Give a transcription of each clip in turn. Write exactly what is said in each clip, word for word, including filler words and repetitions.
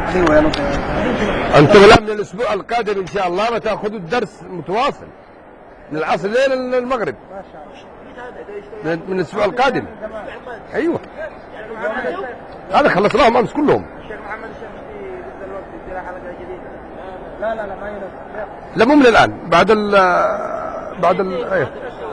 أنتم لا من الأسبوع القادم إن شاء الله بتأخذوا الدرس متواصل من العصر لين المغرب من الأسبوع القادم. أيوة هذا خلصناهم أمس كلهم. لا لا لا ما ينفع. لا مو من الآن بعد ال بعد ال أيوة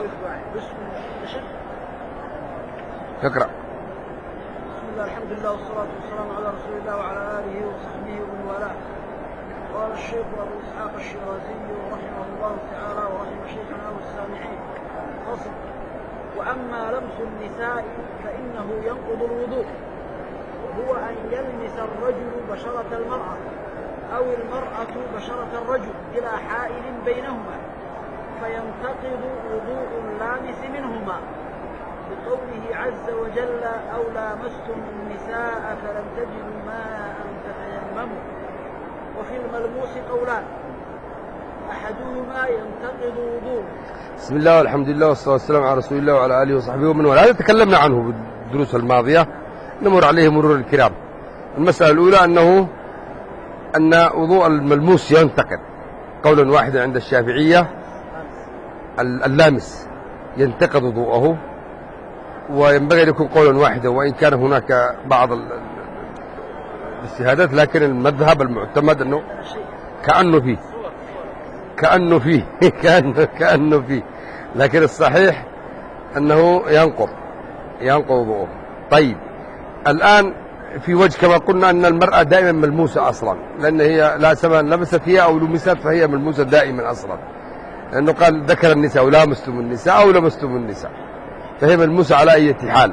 اقرأ. بسم الله الحمد لله والصلاة والسلام على رسول الله وعلى آله وصحبه ومن والاه. قال الشيخ أبو إسحاق الشيرازي رحمه الله تعالى ورحم شيخنا والسامعين. فصل. وأما لمس النساء فإنه ينقض الوضوء، وهو أن يلمس الرجل بشرة المرأة أو المرأة بشرة الرجل إلى حائل بينهما فينتقض وضوء اللامس منهما، بقوله عز وجل أو لامستم النساء فلم تجدوا ماء فتيمموا. وفي الملموس قولان، أحدهما ينتقض وضوء. بسم الله والحمد لله والصلاة والسلام على رسول الله وعلى آله وصحبه ومن والاه. هذا تكلمنا عنه بالدروس الماضية، نمر عليه مرور الكرام. المسألة الأولى أنه أن وضوء الملموس ينتقض قولا واحدا عند الشافعية، اللامس ينتقض وضوءه، وينبغي أن يكون قولا واحدا وإن كان هناك بعض الاجتهادات، لكن المذهب المعتمد أنه كأنه فيه كأنه فيه كأنه, كأنه فيه لكن الصحيح أنه ينقض ينقض وضوءه. طيب الآن في وجه كما قلنا أن المرأة دائما ملموسة أصلا، لأن هي لا سواء لمست فيها أو لمست فهي ملموسة دائما أصلا، لأنه قال ذكر النساء أو لامستم النساء أو لمستم النساء، فهي ملموسة على أي حال.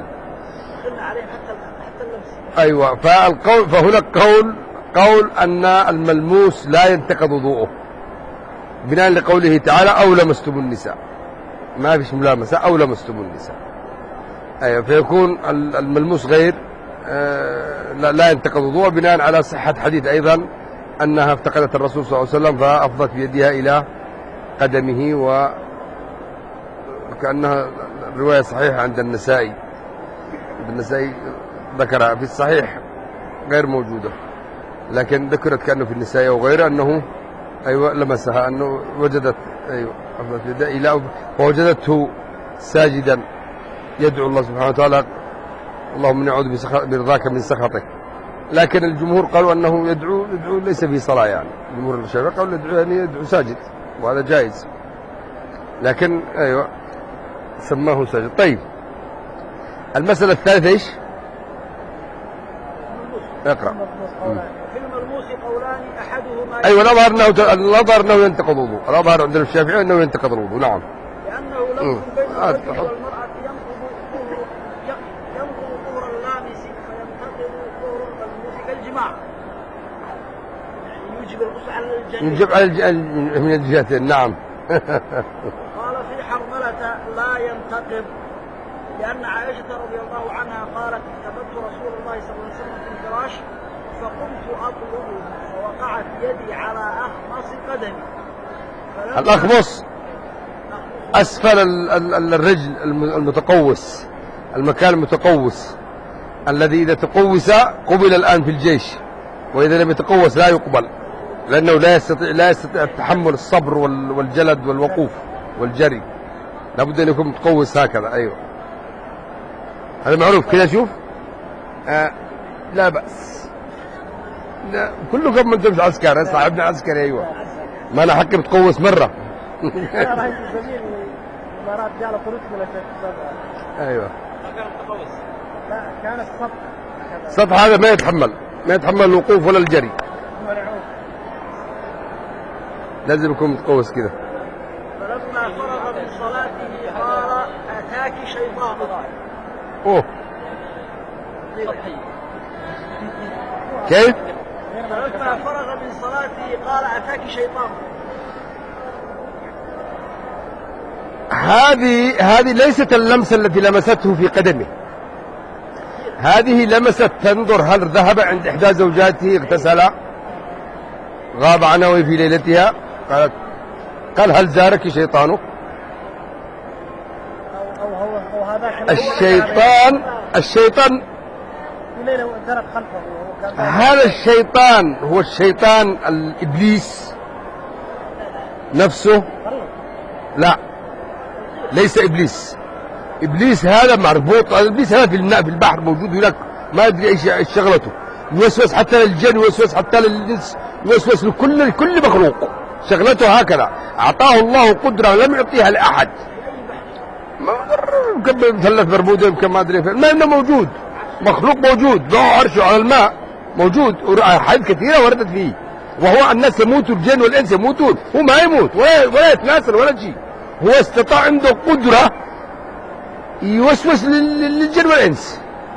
أيوة. فالقول فهنا قول قول أن الملموس لا ينتقض وضوءه بناء لقوله تعالى أو لمستم النساء، ما فيش ملامسة أو لمستم النساء. أيوة. فيكون الملموس غير آه لا ينتقض وضوءه بناء على صحة حديث أيضا أنها افتقدت الرسول صلى الله عليه وسلم فأفضت بيدها إلى قدمه، وكأنها الرواية صحيحة عند النسائي، النسائي ذكرها في الصحيح غير موجودة، لكن ذكرت كأنه في النسائي وغيره أنه أيوة لمسها، أنه وجدت أيوة أفضت بيدها إلى ووجدته ساجدا يدعو الله سبحانه وتعالى اللهم إني أعوذ برضاك من سخطك. لكن الجمهور قالوا أنه يدعو يدعو ليس في صلاة، يعني جمهور الشافعية قالوا يدعو يعني يدعو ساجد، وهذا جائز، لكن أيوة سماه ساجد. طيب المسألة الثالثة إيش؟ اقرأ. في الملموس قولان أحدهما أيوة الأظهر أنه الأظهر أنه ينتقض الوضوء، الأظهر عند الشافعي أنه ينتقض الوضوء. نعم. لأنه لمس بين الرجل والمرأة ينقض طهر اللامس فينتقض طهر الملموس كالجماع، يعني يوجب الغسل على الجنين، يوجب على من الجهتين. نعم. قال في حرملة لا ينتقض، لأن عائشة رضي الله عنها قالت كتبت رسول الله صلى الله عليه وسلم في الفراش فقمت أطلبه فوقعت يدي على أخمص قدمي. الأخمص أسفل الرجل المتقوس، المكان المتقوس الذي إذا تقوس قبل الآن في الجيش، وإذا لم يتقوس لا يقبل، لأنه لا يستطيع لا يستطيع تحمل الصبر والجلد والوقوف والجري، لابد أن يكون متقوس هكذا. أيوة هذا معروف كذا. شوف آه لا بأس، لا كلكم من تمشي عسكري، صاحبنا عسكري. أيوة ما أنا حكي متقوس مرة. أيوة لا كان السطح السطح هذا ما يتحمل ما يتحمل الوقوف ولا الجري، لازم يكون متقوس كذا. فلما فرغ من صلاته قال أتاك شيطان. أوه كيف؟ فلما فرغ من صلاته قال أتاك شيطان. هذه هذه ليست اللمسة التي لمسته في قدمه، هذه لمست تنظر هل ذهب عند إحدى زوجاته اغتسل غاب عنها وهي في ليلتها، قالت قال هل زارك شيطانك؟ أو أو هو أو هذا الشيطان الشيطان الليلة وانزلت خلفه وكان هذا الشيطان هو الشيطان الإبليس نفسه. لا ليس إبليس. إبليس هذا مربوط، إبليس هذا في الماء في البحر موجود هناك، ما أدري إيش شغلته، يوسوس حتى للجن، يوسوس حتى للإنس، يوسوس لكل كل مخلوق، شغلته هكذا. أعطاه الله قدرة لم يعطيها لأحد. كم مثلث برمودا يمكن ما أدري فين، ما إنه موجود، مخلوق موجود له عرشه على الماء موجود، وحاجات كثيرة وردت فيه. وهو الناس يموتوا، الجن والإنس يموتون، هو ما يموت ولا ولا يتناسل ولا شيء. هو استطاع عنده قدرة يوسوس للجن والإنس.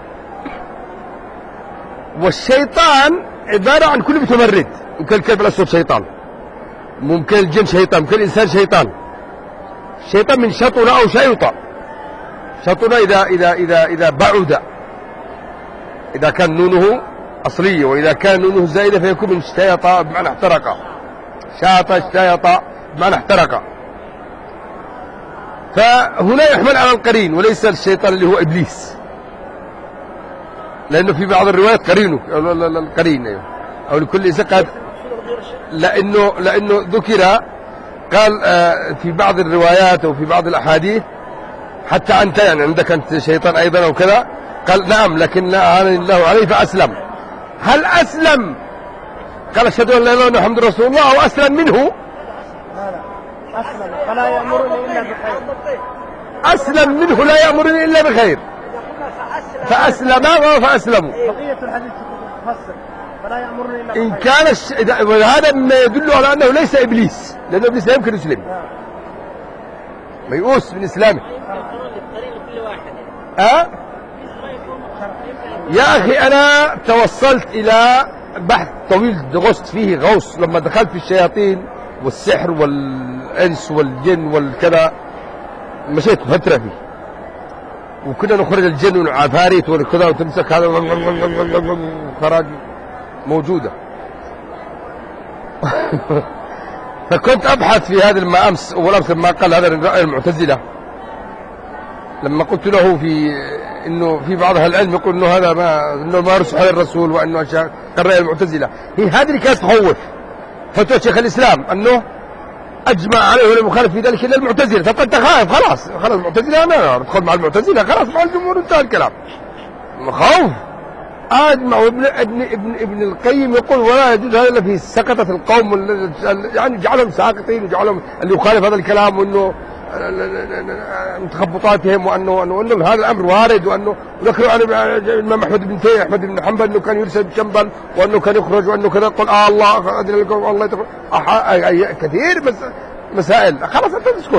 والشيطان عبارة عن كل متمرد، ممكن الكلب الأسود شيطان، ممكن الجن شيطان، ممكن الإنسان شيطان. الشيطان من شطن أو شيطة. شطن إذا إذا إذا إذا بعد، إذا كان نونه أصلية، وإذا كان نونه زائدة فيكون من اشتيط بمعنى احترق. شاط اشتيط بمعنى احترق. فهنا يحمل على القرين وليس الشيطان اللي هو إبليس، لأنه في بعض الروايات قرينه القرين أيوه. أو لكل إنسان، لأنه لأنه ذكر قال في بعض الروايات أو في بعض الأحاديث حتى أنت يعني عندك أنت شيطان أيضا أو كذا، قال نعم لكن أعان الله عليه فأسلم. هل أسلم؟ قال أشهد أن لا إله إلا الله محمد رسول الله، أو أسلم منه؟ لا لا أسلم فلا يأمرني إلا بخير. أسلم منه لا يأمرني إلا بخير. فأسلم فأسلموا. بقية الحديث تفسر فلا يأمرني إلا بخير. إن كان الش... هذا ما يدل على أنه ليس إبليس، لأن إبليس لا يمكن يسلم، ميؤوس من إسلامه. أه؟ يا أخي أنا توصلت إلى بحث طويل غصت فيه غوص لما دخلت في الشياطين والسحر والإنس والجن والكذا، مشيت فترة فيه، وكنا نخرج الجن والعفاريت والكذا وتمسك هذا خراج موجودة. فكنت أبحث في هذا ما أمس والأمس لما قال هذا الرأي المعتزلة، لما قلت له في إنه في بعض أهل العلم يقول إنه هذا ما إنه ما رسح على الرسول، وإنه أشياء الرأي المعتزلة هي هذه اللي كانت تخوف. فتوى شيخ الإسلام أنه أجمع عليه ولا مخالف في ذلك إلا المعتزلة. طب أنت خايف خلاص خلاص المعتزلة أنا أدخل مع المعتزلة خلاص مع الجمهور انتهى الكلام. خوف أجمع. وابن ابن ابن ابن القيم يقول ولا يجوز هذا إلا في سقطة القوم، يعني جعلهم ساقطين وجعلهم اللي يخالف هذا الكلام، وإنه متخبطاتهم، وأنه وأنه هذا الأمر وارد، وأنه ذكروا عن الإمام أحمد بن تيمية أحمد بن حنبل أنه كان يرسل بشنبل، وأنه كان يخرج، وأنه كذا قل آه الله أدري لكم الله يتقل كثير بس مسائل. خلاص أنت تسكت.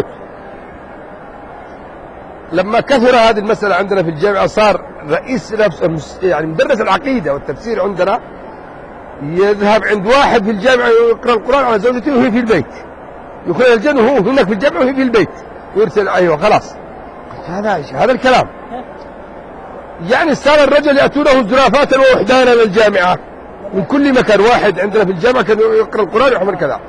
لما كثر هذه المسألة عندنا في الجامعة صار رئيس يعني مدرس العقيدة والتفسير عندنا يذهب عند واحد في الجامعة يقرأ القرآن على زوجته وهي في البيت، يخرج الجن وهو هناك في الجامعة وهي في البيت ويرسل أيوة خلاص. هذا هذا الكلام يعني صار الرجل يأتونه زرافات ووحدانا للجامعة من كل مكان. واحد عندنا في الجامعة كان يقرأ القرآن ويحمل كذا.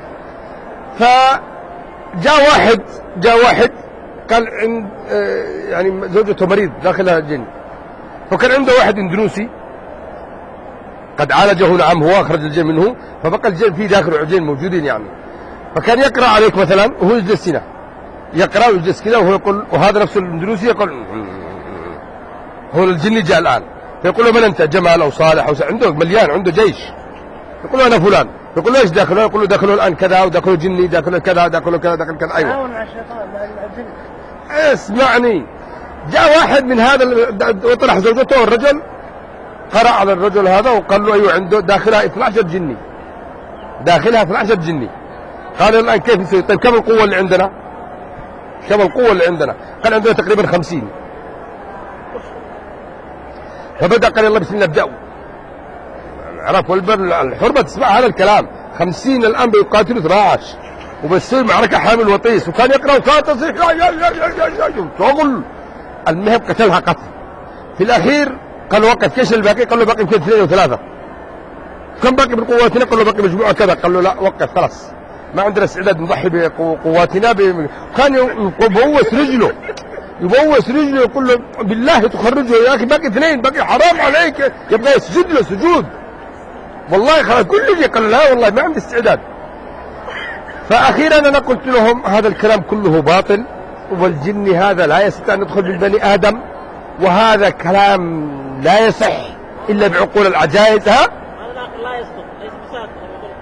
فجاء واحد جاء واحد قال عند يعني زوجته مريض داخلها الجن، فكان عنده واحد اندونيسي قد عالجه نعم هو أخرج الجن منه، فبقى الجن فيه داخل الجن موجودين يعني. فكان يقرأ عليك مثلا وهو يجلس هنا يقرأ ويجلس كذا وهو يقول، وهذا نفسه الاندونيسي يقول هو الجن جاء الآن، فيقول له من أنت؟ جمال أو صالح أو عنده مليان عنده جيش، يقول له أنا فلان، يقول له إيش داخله؟ يقول له داخله الآن كذا وداخله جني داخله كذا داخله كذا داخله كذا. أيوة اسمعني. جاء واحد من هذا وطرح زوجته والرجل قرأ على الرجل هذا وقال له أيوة عنده داخلها اثني عشر جني، داخلها اثني عشر جني. قال الآن كيف نسوي؟ طيب كم القوة اللي عندنا؟ كم القوة اللي عندنا؟ قال عندنا تقريبا خمسين. فبدأ قال يلا بسم الله ابدأوا. عرف والبر الحرمة تسمع هذا الكلام. خمسين الآن بيقاتلوا اثني عشر وبتصير معركة حامل وطيس، وكان يقرأ وكان تصيح تغل. المهم قتلها قتل. في الأخير قال وقف كيش الباقي؟ قال له باقي يمكن اثنين وثلاثة. كم باقي من قواتنا؟ قال له باقي مجموعة كذا. قال له لا وقف خلاص ما عندنا استعداد نضحي بقواتنا ب... كان يبوس رجله يبوس رجله يقول له بالله تخرجه يا اخي، باقي اثنين، باقي حرام عليك، يبقى يسجد له سجود. والله خلاص كل شيء. قال لا والله ما عندي استعداد. فاخيرا انا قلت لهم هذا الكلام كله باطل، والجن هذا لا يستطيع ان يدخل بالبني ادم، وهذا كلام لا يصح الا بعقول العجائز. ها هذا لا يصدق، ليس بساط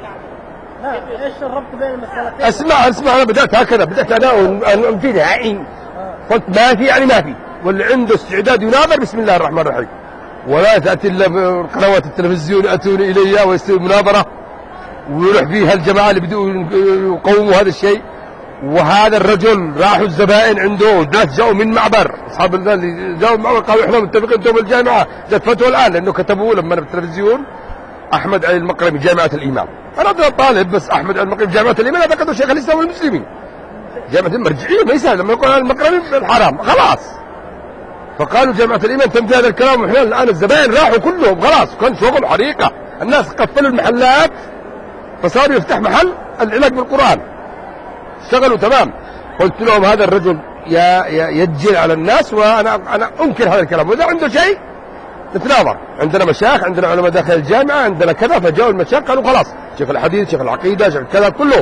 لا. ايش الربط بين المسألتين؟ اسمع اسمع انا بدات هكذا، بدات انا انفذها عين، قلت ما في يعني ما في، واللي عنده استعداد يناظر بسم الله الرحمن الرحيم، ولا تاتي الا قنوات التلفزيون ياتون الي ويستوي مناظره ويروح فيها الجماعه اللي بدوا يقوموا هذا الشيء. وهذا الرجل راحوا الزبائن عنده، والناس جاءوا من معبر، اصحاب اللي جاءوا من معبر قالوا احنا متفقين انتم الجامعه، جت فتوى الان لانه كتبوا لما بالتلفزيون احمد علي المقرمي جامعه الامام. انا ابغى طالب بس احمد علي المقرمي جامعه الامام، هذا قدر شيخ الاسلام والمسلمين. جامعه المرجعيه ما يسهل لما يقول المقرمي الحرام خلاص. فقالوا جامعه الامام تم هذا الكلام، واحنا الان الزبائن راحوا كلهم خلاص، كان شغل حريقه، الناس قفلوا المحلات فصاروا يفتح محل العلاج بالقران، اشتغلوا تمام. قلت لهم هذا الرجل يجل على الناس، وانا انا انكر هذا الكلام، واذا عنده شيء نتناظر. عندنا مشايخ، عندنا علماء داخل الجامعه، عندنا كذا. فجاءوا المشايخ قالوا خلاص شيخ الحديث، شيخ العقيده، شيخ كذا، كلهم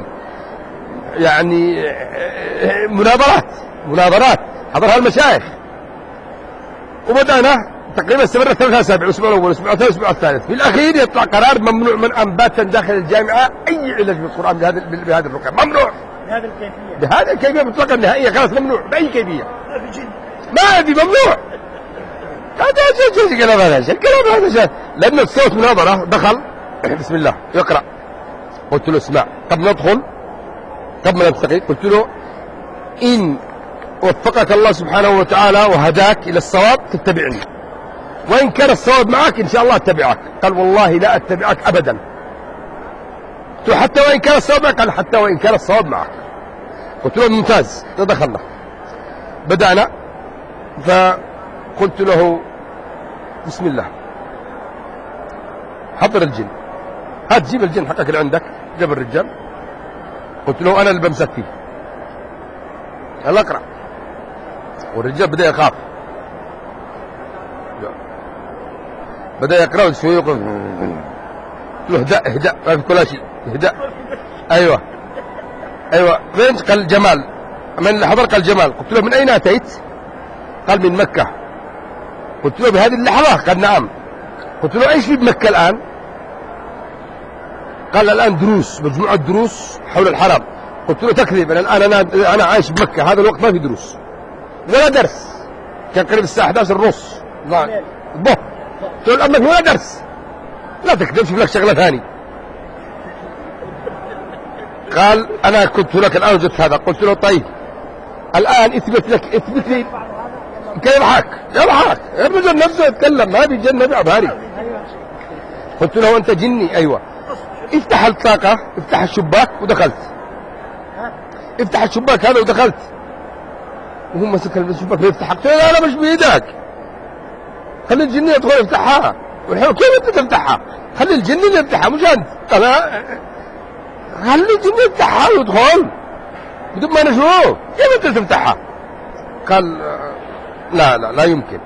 يعني مناظرات مناظرات حضرها المشايخ. وبدانا تقريبا استمرت ثلاثة اسابيع، الاسبوع الاول، الاسبوع الثاني، الاسبوع الثالث. في الاخير يطلع قرار ممنوع من انباتا داخل الجامعه اي علاج بالقران بهذا بهذا الرقم، ممنوع بهذه الكيفيه، بهذه الكيفيه مطلقا نهائيه، خلاص ممنوع باي كيفيه، ما في جن، ما في، ممنوع. هذا شيء شيء كلام، هذا شيء كلام، هذا شيء. لأنه الصوت مناظرة دخل بسم الله يقرأ، قلت له اسمع قبل ندخل قبل ما نلتقي، قلت له إن وفقك الله سبحانه وتعالى وهداك إلى الصواب تتبعني، وإن كان الصواب معك إن شاء الله أتبعك. قال والله لا أتبعك أبدا. قلت له حتى وإن كان الصواب معك؟ قال حتى وإن كان الصواب معك. قلت له ممتاز. دخلنا بدأنا، فقلت له بسم الله حضر الجن، هات جيب الجن حقك اللي عندك. جاب الرجال، قلت له أنا اللي بمسك فيه، يلا اقرأ. والرجال بدأ يخاف، بدأ يقرأ شوي، يقول قلت له اهدأ اهدأ ما في كل شيء، اهدأ. أيوة أيوة. وين؟ قال جمال. من اللي حضر؟ قال جمال. قلت له من أين أتيت؟ قال من مكة. قلت له بهذه اللحظة؟ قال نعم. قلت له ايش في بمكة الآن؟ قال الآن دروس، مجموعة دروس حول الحرم. قلت له تكذب، أنا الآن أنا أنا عايش بمكة، هذا الوقت ما في دروس ولا درس. كان قريب الساعة إحدى عشر ونص بو. قلت له الآن ولا درس، لا تكذب، شوف لك شغلة ثانية. قال أنا كنت لك الآن وجدت هذا. قلت له طيب الآن اثبت لك، اثبت لي. كيف يضحك يضحك الرجل نفسه يتكلم، ما في جن نبي عباري. قلت له أنت جني؟ أيوة. افتح الطاقة، افتح الشباك ودخلت. افتح الشباك هذا ودخلت، وهم مسك الشباك يفتح. قلت له لا لا مش بيدك، خلي الجن يدخل يفتحها. والحين كيف انت تفتحها؟ خلي الجن اللي يفتحها مش انت. قال خلي الجن يفتحها ويدخل بدون ما نشوف، كيف انت تفتحها؟ قال لا لا لا يمكن.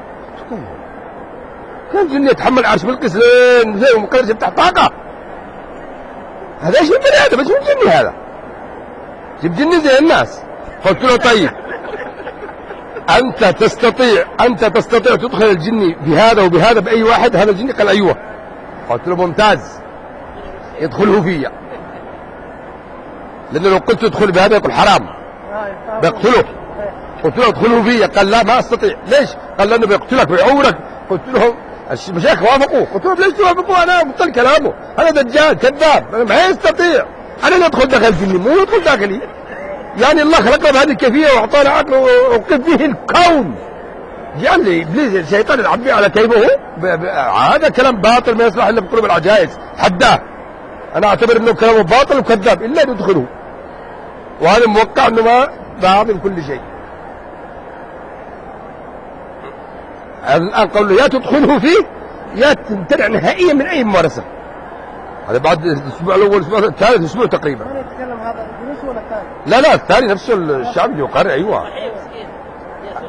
كان الجن يتحمل عرش بالقس لين زي ما قدرش يفتح طاقة. هذا ايش البني ادم؟ ايش الجني هذا؟ جيب جني زي الناس. قلت له طيب انت تستطيع انت تستطيع تدخل الجني بهذا وبهذا باي واحد؟ هذا الجني قال ايوه. قلت له ممتاز، يدخله فيا، لانه لو قلت ادخل بهذا يقول حرام بيقتله. قلت له ادخله فيا. قال لا ما استطيع. ليش؟ قال لانه بيقتلك ويعورك. قلت له المشايخ وافقوا. قلت له ليش توافقوا؟ انا مبطل كلامه، هذا دجال كذاب ما يستطيع. انا ندخل داخل جني مو يدخل داخلي. يعني الله خلقنا بهذه الكيفيه واعطانا عقل وقف به الكون، جعل لي ابليس الشيطان يلعب به على كيفه. هذا كلام باطل ما يصلح الا بقلوب العجائز. حداه انا اعتبر انه كلامه باطل وكذاب الا ان يدخله، وهذا موقع انه ما باطل كل شيء. الان قالوا له يا تدخله فيه يا تمتنع نهائيا من اي ممارسه. هذا بعد الاسبوع الاول، الاسبوع الثالث، اسبوع تقريبا. انا اتكلم هذا الدروس ولا الثاني؟ لا لا الثاني نفسه الشعب يقرر. ايوه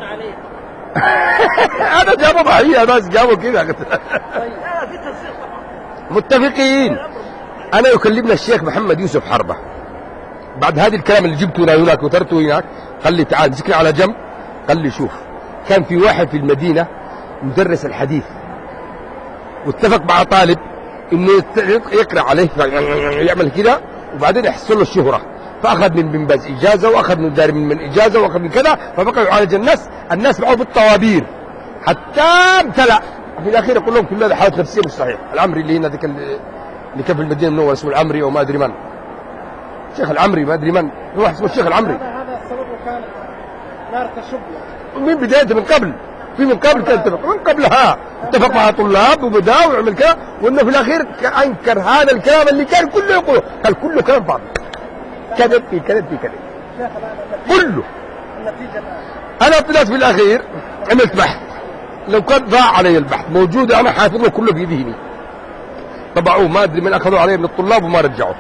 هذا جابوا ضحية ناس جابوا كذا. لا لا في تنسيق طبعا. متفقين. أنا يكلمنا الشيخ محمد يوسف حربة بعد هذا الكلام اللي جبته هناك وترته هناك، قال لي تعال مسكني على جنب، قال لي شوف كان في واحد في المدينة مدرس الحديث واتفق مع طالب انه يقرأ عليه يعمل كذا وبعدين يحصل له الشهرة، فاخذ من بن باز اجازه واخذ من دار من اجازه واخذ من كذا، فبقى يعالج الناس، الناس معه بالطوابير حتى امتلأ. في الاخير يقول لهم كل هذا حالة نفسية مش صحيح. العمري اللي هنا ذاك اللي كان في المدينة منور اسمه العمري او ما ادري من، الشيخ العمري ما ادري من هو اسمه الشيخ العمري. هذا هذا سببه كان نار تشب من بدايته من قبل، في من قبل كان اتفق من قبلها اتفق مع طلاب وبدا ويعمل كذا، وانه في الاخير انكر هذا الكلام اللي كان كله يقوله، قال كله كلام فاضي، كذب في كذب في كذب كله. النتيجة انا طلعت في الاخير عملت بحث، لو كان ضاع علي البحث موجود انا حافظه كله في ذهني، طبعوه ما ادري من اخذوه علي من الطلاب وما رجعوه.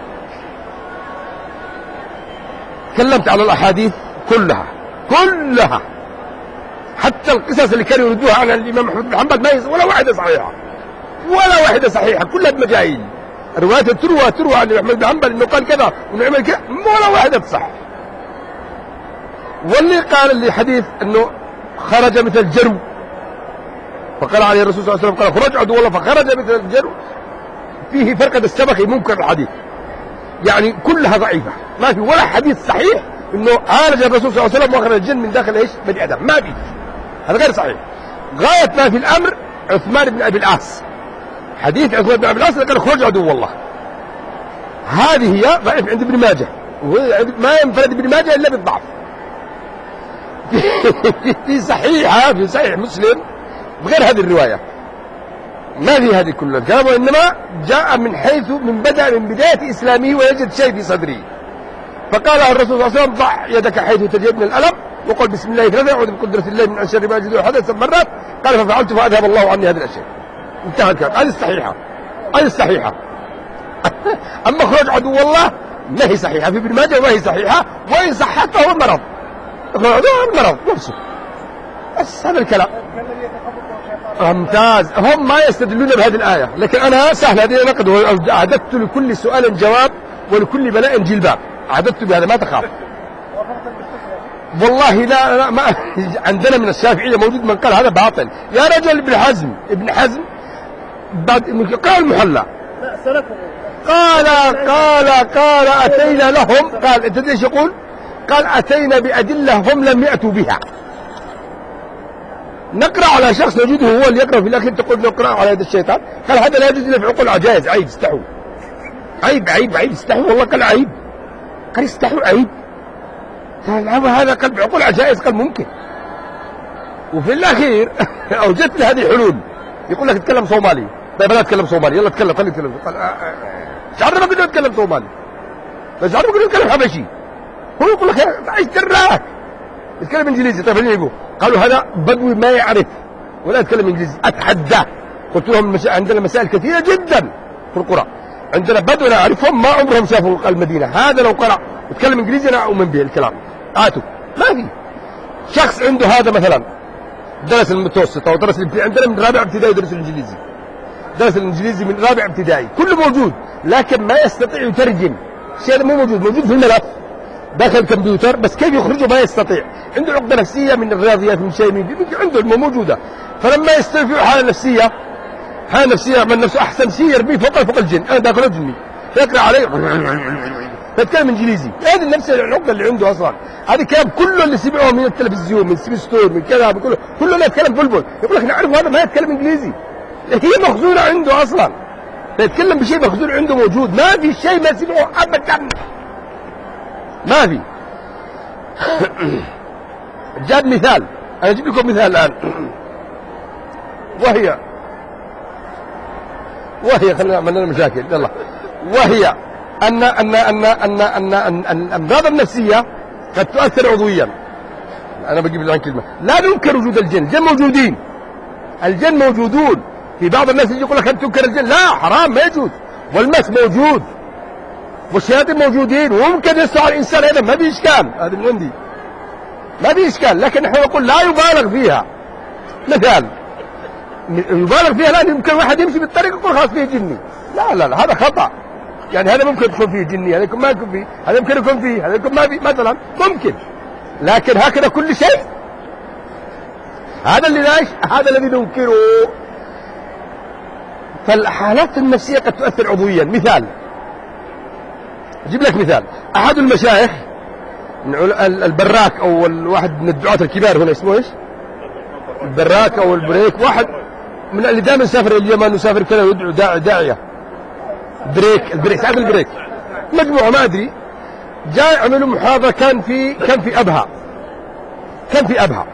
تكلمت على الاحاديث كلها كلها، حتى القصص اللي كانوا يردوها عن الامام احمد بن حنبل ما يز... ولا واحده صحيحه، ولا واحده صحيحه، كلها بمجاهيل. الروايات تروى تروى عن احمد بن حنبل انه قال كذا ونعمل كذا، ولا واحده تصح. واللي قال اللي حديث انه خرج مثل الجرو، فقال عليه الرسول صلى الله عليه وسلم قال خرج عدو الله فخرج مثل الجرو، فيه فرقة السبق منكر الحديث، يعني كلها ضعيفة، ما في ولا حديث صحيح انه عالج الرسول صلى الله عليه وسلم واخرج الجن من داخل ايش؟ بني ادم، ما في، هذا غير صحيح. غاية ما في الامر عثمان بن ابي العاص، حديث عثمان بن ابي العاص قال خرج عدو الله، هذه هي ضعيف عند ابن ماجه، ما ينفرد ابن ماجه الا بالضعف. في صحيحة في صحيح مسلم بغير هذه الرواية، ما في هذه كل الكلام، وإنما جاء من حيث من بدأ من بداية إسلامه ويجد شيء في صدره، فقال الرسول صلى الله عليه وسلم ضع يدك حيث تجد من الألم وقل بسم الله ثلاثة أعوذ بقدرة الله من شر ما أجد حدث مرات، قال ففعلت فأذهب الله عني هذه الأشياء. انتهى الكلام. هذه الصحيحة، هذه الصحيحة. أما خروج عدو الله ما هي صحيحة في ابن ماجه، وما هي صحيحة، وإن صحت فهو مرض، خروج المرض نفسه، بس هذا الكلام. ممتاز. هم ما يستدلون بهذه الآية، لكن أنا سهل هذه نقد، وأعددت لكل سؤال جواب ولكل بلاء جلباب، أعددت بهذا ما تخاف. والله لا, لا ما عندنا من الشافعية موجود من قال هذا باطل. يا رجل ابن حزم ابن حزم بعد قال المحلى قال قال قال أتينا لهم، قال أنت ايش يقول؟ قال أتينا بأدلة هم لم يأتوا بها. نقرأ على شخص نجده هو اللي يقرأ في الأخير تقول نقرأ على يد الشيطان، قال هذا لا يجوز إلا في عقول عجائز، عيب استحوا، عيب عيب عيب استحوا، والله قال عيب، قال استحوا عيب، قال هذا قال بعقول عجائز، قال ممكن. وفي الأخير أوجدت له هذه حلول، يقول لك اتكلم صومالي، طيب أنا أتكلم صومالي، يلا اتكلم خليك تتكلم، قال ايش عرفك إنه يتكلم صومالي؟ ايش عرفك إنه يتكلم حبشي؟ هو يقول لك ايش دراك؟ يتكلم انجليزي، طيب خليني اقول، قالوا هذا بدوي ما يعرف ولا يتكلم انجليزي، اتحداه. قلت لهم عندنا مسائل كثيره جدا في القرى، عندنا بدو نعرفهم ما عمرهم شافوا المدينه، هذا لو قرأ يتكلم انجليزي انا اؤمن به الكلام، هاتوا. ما في شخص عنده هذا مثلا درس المتوسط او درس الابتدائي، عندنا من رابع ابتدائي درس الانجليزي، درس الانجليزي من رابع ابتدائي، كله موجود، لكن ما يستطيع يترجم، الشيء مو موجود، موجود في الملف داخل الكمبيوتر، بس كيف يخرجه ما يستطيع، عنده عقدة نفسية من الرياضيات من شيء من عنده المو موجودة، فلما يستوفي حالة نفسية حالة نفسية من نفسه أحسن شيء يرميه فوق فوق الجن، أنا داخل الجني يقرأ عليه فيتكلم إنجليزي، هذه نفس العقدة اللي عنده أصلا، هذا كلام كله اللي سمعوه من التلفزيون من سبيستون من كذا كله كله لا يتكلم بلبل، يقول لك نعرف هذا ما يتكلم إنجليزي، هي مخزونة عنده أصلا، فيتكلم بشيء مخزون عنده موجود، ما في شيء ما سمعوه أبدا، ما في. جاب مثال، أنا أجيب لكم مثال الآن، وهي وهي خلينا نعمل لنا مشاكل يلا، وهي أن أن أن أن أن أن الأمراض النفسية قد تؤثر عضويا. أنا بجيب الآن كلمة، لا ننكر وجود الجن، الجن موجودين، الجن موجودون، في بعض الناس يجي يقول لك أنت تنكر الجن، لا حرام ما يجوز، والمس موجود والشياطين موجودين، وممكن يسعى الإنسان أيضا، ما في إشكال، هذا من عندي ما في إشكال، لكن نحن نقول لا يبالغ فيها. مثال يبالغ فيها لأن يمكن واحد يمشي بالطريق يقول خلاص فيه جني. لا لا لا، هذا خطأ. يعني هذا ممكن يكون فيه جني، هذا يمكن ما يكون فيه، هذا يمكن يكون فيه، هذا يمكن ما فيه مثلا، ممكن. لكن هكذا كل شيء، هذا اللي نايش، هذا الذي ننكره. فالحالات النفسية قد تؤثر عضويا. مثال، أجيب لك مثال. أحد المشايخ البراك أو الواحد من الدعاة الكبار هنا اسمه إيش؟ البراك أو البريك، واحد من اللي دائما يسافر اليمن ويسافر كذا ويدعو داعي داعية بريك، البريك ساعد البريك، مجموعة ما أدري، جاي عملوا محاضرة، كان في كان في أبها كان في أبها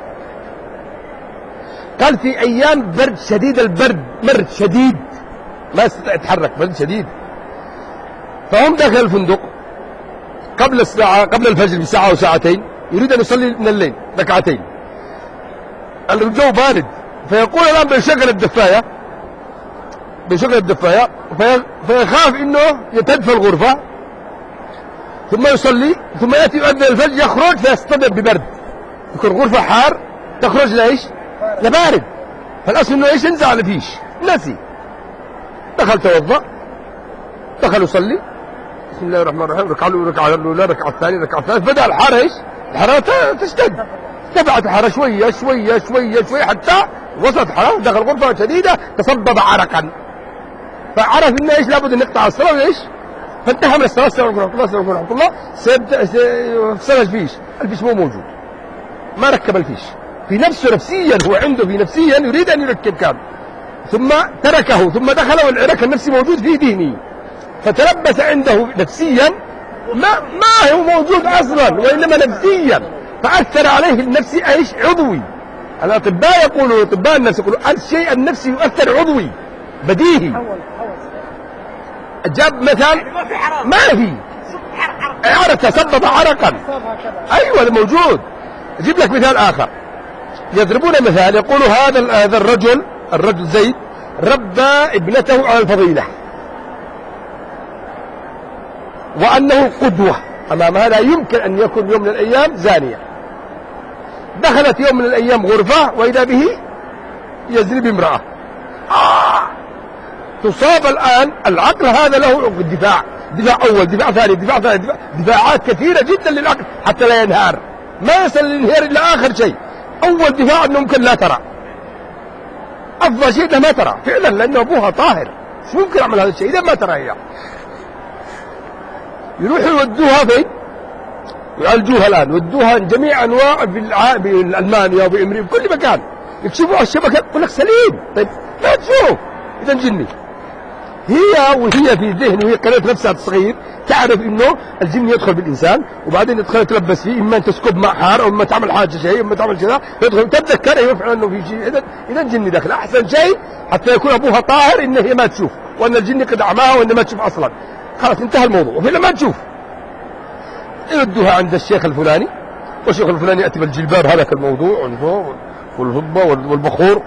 قال في أيام برد شديد، البرد برد شديد ما يستطيع يتحرك، برد شديد. فهم داخل الفندق قبل الساعة قبل الفجر بساعة أو ساعتين، يريد أن يصلي من الليل ركعتين، الجو بارد، فيقول الآن بيشغل الدفاية بيشغل الدفاية فيخاف إنه يتدفى الغرفة ثم يصلي، ثم يأتي يؤذن الفجر يخرج فيصطدم ببرد، يكون غرفة حار تخرج لإيش؟ لبارد. فالأصل إنه إيش؟ ينزع لفيش، نسي، دخل توضأ، دخل يصلي، بسم الله الرحمن الرحيم، ركع له ركعة الأولى، ركعة الثانية، ركعة الثالثة، بدأ الحارة إيش؟ الحرارة تشتد، ارتفعت الحرارة شوية شوية شوية شوية حتى وصلت حرارة دخل غرفة شديدة، تصبب عرقا، فعرف إنه إيش؟ لابد أن يقطع الصلاة وإيش؟ فانتهى من الصلاة. السلام عليكم ورحمة الله، السلام عليكم ورحمة الله، فصل الفيش، الفيش مو موجود، ما ركب الفيش في نفسه نفسيا، هو عنده في نفسيا يريد أن يركب كان، ثم تركه، ثم دخل والعرق النفسي موجود في ذهنه، فتلبس عنده نفسيا ما ما هو موجود أصلا وإنما نفسيا، فأثر عليه النفسي ايش؟ عضوي. الأطباء يقولوا، أطباء النفس يقولوا الشيء النفسي يؤثر عضوي بديهي. جاب مثال ما في عرق تسبب عرقا، أيوة ده موجود. أجيب لك مثال آخر، يضربون مثال، يقولوا هذا هذا الرجل الرجل زيد ربى ابنته على الفضيلة وأنه قدوة أمامها، لا يمكن أن يكون يوم من الأيام زانية. دخلت يوم من الأيام غرفة وإذا به يزني بامرأة. آه. تصاب الآن العقل هذا له دفاع، دفاع أول، دفاع ثاني، دفاع ثالث، دفاع دفاعات كثيرة جدا للعقل حتى لا ينهار، ما يصل للانهيار إلا آخر شيء. أول دفاع أنه ممكن لا ترى، أفضل شيء أنها ما ترى فعلا، لأنه أبوها طاهر، مش ممكن أعمل هذا الشيء إذا ما ترى هي. يروحوا يودوها فين؟ يعالجوها الآن، يودوها جميع أنواع بألمانيا وبأمريكا بكل مكان، يكشفوا الشبكة يقول لك سليم، طيب ما تشوف إذا جني. هي وهي في ذهن وهي قناة نفسها الصغير تعرف إنه الجن يدخل بالإنسان وبعدين يدخل يتلبس فيه، إما أن تسكب ماء حار أو إما تعمل حاجة شيء، إما تعمل كذا، يدخل تتذكر أيوة فعلا إنه في شيء، إذا إذا الجن داخل. أحسن شيء حتى يكون أبوها طاهر إن هي ما تشوف، وأن الجن قد أعماها وإن ما تشوف أصلا، خلاص انتهى الموضوع، وهي ما تشوف. يردوها عند الشيخ الفلاني، والشيخ الفلاني يأتي بالجلباب هذاك الموضوع والفضة والبخور،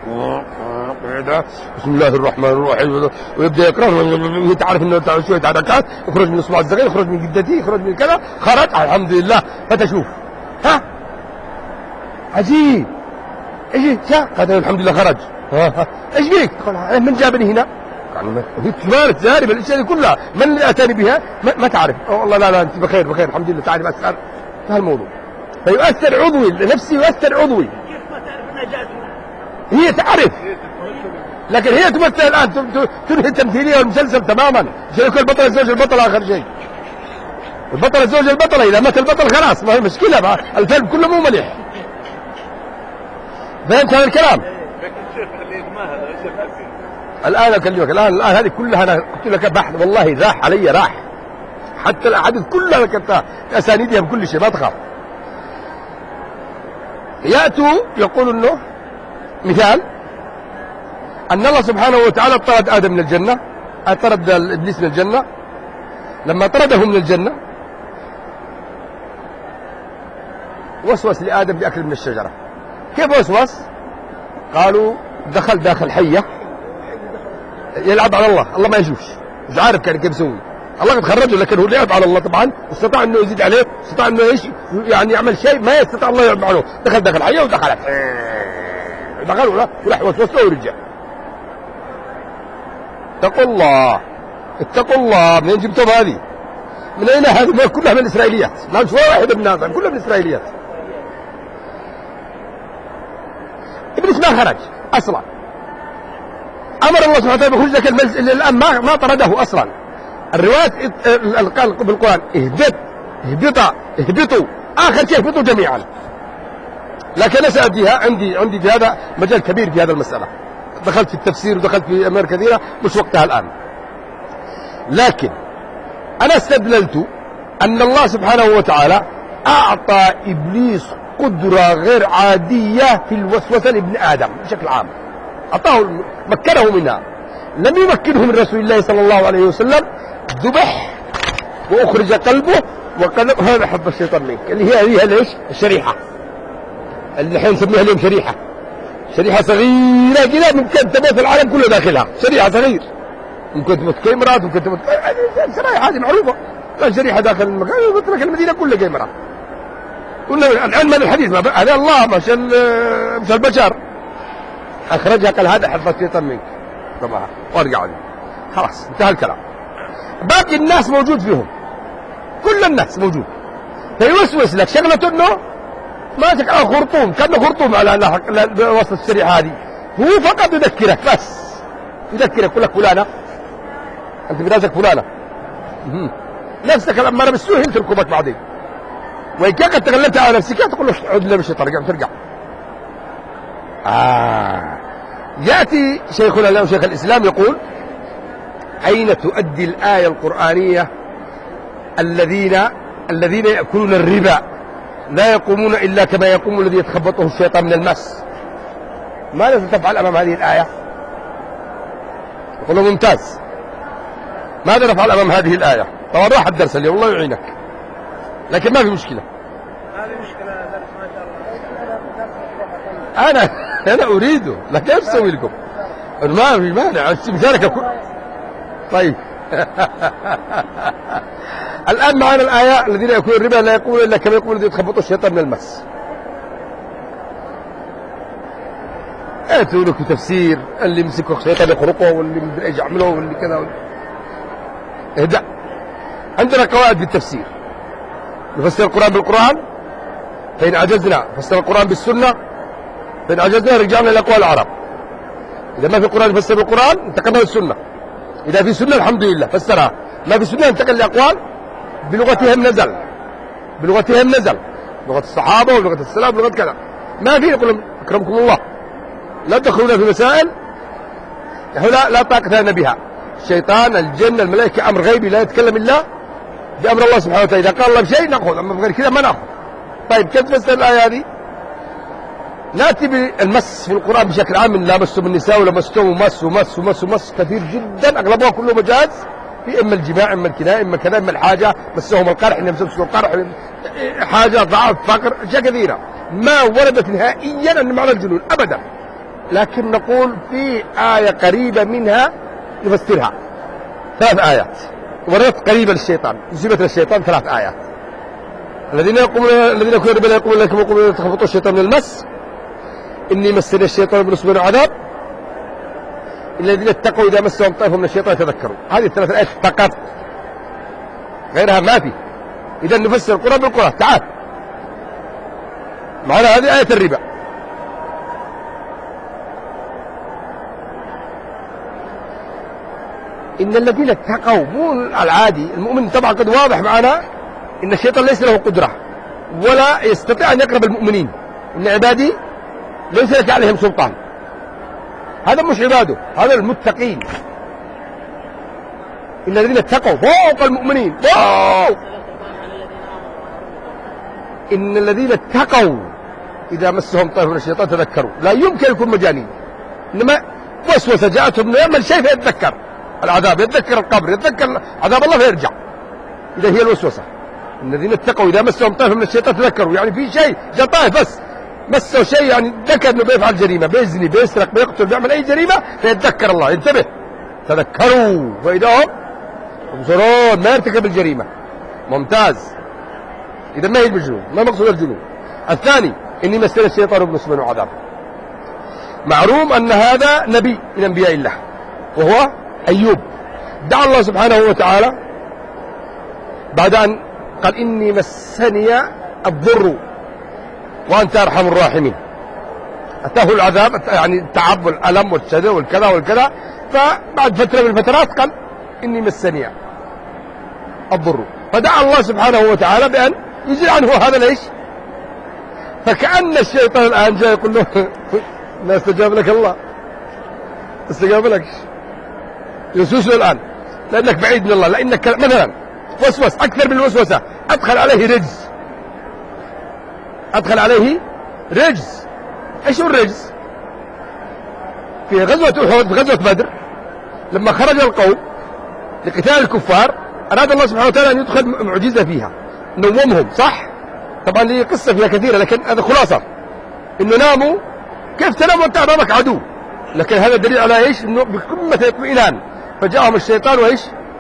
بسم الله الرحمن الرحيم، ويبدأ يقرأ ويتعرف انه شوية حركات، يخرج من اصبع الصغير، يخرج من جدتي، يخرج من كذا، خرج الحمد لله. فتشوف ها عجيب، ايش قال الحمد لله خرج، ها ها ايش بيك؟ قال من جابني هنا؟ يعني هي كبارة زاربة الاشياء كلها، من اللي اتاني بها؟ ما, ما تعرف. والله لا لا انت بخير بخير الحمد لله، تعالي بس انتهى الموضوع. فيؤثر عضوي، نفسي يؤثر عضوي. كيف ما تعرف انها جاءت هنا؟ هي تعرف، لكن هي تمثل الآن تنهي التمثيلية والمسلسل تماما، عشان يكون البطل الزوج البطل آخر شيء. البطل الزوج البطلة، إذا مات البطل خلاص ما هي مشكلة بقى، الفيلم كله مو مليح. فهمت هذا الكلام؟ الآن أكلمك، الآن الآن هذه كلها أنا قلت لك بحث، والله راح علي راح، حتى الأحاديث كلها ذكرتها بأسانيدها بكل شيء، ما تخاف. يأتوا يقولوا إنه مثال أن الله سبحانه وتعالى طرد آدم من الجنة، طرد إبليس من الجنة، لما طرده من الجنة وسوس لآدم بأكل من الشجرة. كيف وسوس؟ قالوا دخل داخل حية يلعب على الله، الله ما يشوفش، مش عارف كان كيف يسوي، الله قد خرجه، لكن هو لعب على الله طبعا، استطاع انه يزيد عليه، استطاع انه ايش يعني يعمل شيء ما يستطيع الله يلعب عليه. دخل دخل عليه ودخلت دخل وراح وسوسه ورجع. اتقوا الله اتقوا الله. منين جبتم هذه؟ من اين هذه؟ كلها من الاسرائيليات، ما مش واحد من هذا، كلها من الاسرائيليات. ابليس ما خرج اصلا، امر الله سبحانه وتعالى بخروج، لكن الان ما ما طرده اصلا. الروايات قال بالقران اهبط اهبطا اهبطوا، اخر شيء اهبطوا جميعا. لكن انا ساديها، عندي عندي في هذا مجال كبير في هذا المساله، دخلت في التفسير ودخلت في امور كثيره، مش وقتها الان. لكن انا استدللت ان الله سبحانه وتعالى اعطى ابليس قدره غير عاديه في الوسوسه لابن ادم بشكل عام، اعطاه مكنه منها، لم يمكنه من رسول الله صلى الله عليه وسلم. ذبح واخرج قلبه وقلب، هذا حب الشيطان منك، اللي هي هي ليش؟ الشريحه اللي الحين نسميها اليوم شريحه، شريحه صغيره كده ممكن تموت العالم كله داخلها، شريحه صغير، ممكن تموت كاميرات، ممكن تموت شريحه هذه معروفه، لا شريحه داخل المكان قلت لك المدينه كلها كاميرات. قلنا العلم من الحديث، هذا الله مش مش البشر. اخرجها قال هذا حظ الشيطان منك طبعا، وارجع عنه خلاص انتهى الكلام. باقي الناس موجود فيهم، كل الناس موجود، فيوسوس لك شغلته انه ماسك على خرطوم، كانه خرطوم على وسط الشريحه هذه، هو فقط يذكرك بس، يذكرك يقول لك فلانه انت براسك فلانه، نفسك الاماره بالسوء هي تركبك بعدين، وإن كان قد تغلبت على نفسك تقول له عد لي مش ترجع ترجع. آه. يأتي شيخنا الإمام شيخ الإسلام يقول أين تؤدي الآية القرآنية الذين الذين يأكلون الربا لا يقومون إلا كما يقوم الذي يتخبطه الشيطان من المس؟ ماذا ستفعل أمام هذه الآية؟ يقول له ممتاز، ماذا نفعل أمام هذه الآية؟ طبعا راح الدرس اليوم الله يعينك، لكن ما في مشكلة. هذه مشكلة درس ما شاء الله. أنا أنا أريده، لكن كيف أسوي لكم؟ ما في مانع مشاركة كل... طيب. الآن معنا الآية الذين يأكلون الربا لا يقومون إلا كما يقوم الذي يتخبطه الشيطان من المس. أتوا لك تفسير، اللي يمسكه الشيطان يخرقه، واللي مدري إيش يعمله، واللي كذا واللي... اهدأ. عندنا قواعد في التفسير، نفسر القرآن بالقرآن، فإن عجزنا فسر القرآن بالسنة، فإن عجزنا رجعنا إلى أقوال العرب. إذا ما في قرآن نفسر بالقرآن انتقلنا للسنة، إذا في سنة الحمد لله فسرها، ما في سنة انتقل لأقوال بلغتهم نزل، بلغتهم نزل، لغة الصحابة ولغة السلام ولغة كذا. ما في يقول أكرمكم الله لا تدخلون في مسائل لا لا طاقة لنا بها. الشيطان الجن الملائكة أمر غيبي لا يتكلم إلا بأمر الله سبحانه وتعالى، إذا قال الله بشيء نأخذ، أما غير كذا ما نأخذ. طيب كيف تفسر الآية هذه؟ نأتي بالمس في القرآن بشكل عام، من لامستم النساء ولمستم ومس ومس ومس ومس كثير جدا، أغلبها كله مجاز، في إما الجماع إما الكناية إما كذا إما الحاجة، مسهم القرح إنهم مسوا القرح، حاجة ضعف فقر، أشياء كثيرة ما وردت نهائيا أن معنى الجنون أبدا. لكن نقول في آية قريبة منها نفسرها، ثلاث آيات وردت قريبة للشيطان، نسبت للشيطان ثلاث آيات. الذين يقومون الذين يقولون ربنا يقومون لكم يقومون تخبطوا الشيطان من المس، إني مسني الشيطان بنصب وعذاب، الذين اتقوا إذا مسهم طائف من الشيطان يتذكروا. هذه الثلاث آيات فقط، غيرها ما في. إذا نفسر القرآن بالقرآن. تعال معنا هذه آية الربا. إن الذين اتقوا، مو العادي المؤمن طبعا قد واضح معنا إن الشيطان ليس له قدرة ولا يستطيع أن يقرب المؤمنين، إن عبادي ليس لك عليهم سلطان. هذا مش عباده، هذا المتقين. إن الذين اتقوا فوق المؤمنين فوق. إن الذين اتقوا إذا مسهم طائف من الشيطان تذكروا، لا يمكن يكون مجانين، إنما وسوسة جاءتهم من يعمل شيء فيتذكر العذاب، يتذكر القبر، يتذكر عذاب الله فيرجع. إذا هي الوسوسة. الذين اتقوا إذا مسهم طائف من الشيطان تذكروا، يعني في شيء جاء طائف بس مسه شيء، يعني ذكر انه بيفعل جريمه، بيزني بيسرق بيقتل بيعمل اي جريمه فيتذكر الله، ينتبه تذكروا فإذا هم مصرون ما يرتكب الجريمة. ممتاز. إذا ما هي المجنون، ما مقصود الجنون. الثاني إني مسني الشيطان بنصب وعذاب. معروم أن هذا نبي من أنبياء الله وهو أيوب، دعا الله سبحانه وتعالى بعد أن قال إني مسني الضر وأنت أرحم الراحمين. أتاه العذاب يعني التعب والألم والشدة والكذا والكذا، فبعد فترة من الفترات قال إني مسني الضر، فدعا الله سبحانه وتعالى بأن يزيل عنه هذا ليش. فكأن الشيطان الآن جاء يقول له ما استجاب لك الله، استجاب لك يسوس الآن لأنك بعيد من الله، لأنك مثلا وسوس أكثر من الوسوسة، أدخل عليه رجز، أدخل عليه رجز. إيش هو الرجز؟ في غزوة أحد، في غزوة بدر، لما خرج القوم لقتال الكفار أراد الله سبحانه وتعالى أن يدخل معجزة فيها، نومهم صح؟ طبعا لي قصة فيها كثيرة لكن هذا خلاصة، إنه ناموا. كيف تنام وأنت أمامك عدو؟ لكن هذا دليل على إيش؟ إنه بقمة الاطمئنان. فجاءهم الشيطان وإيش؟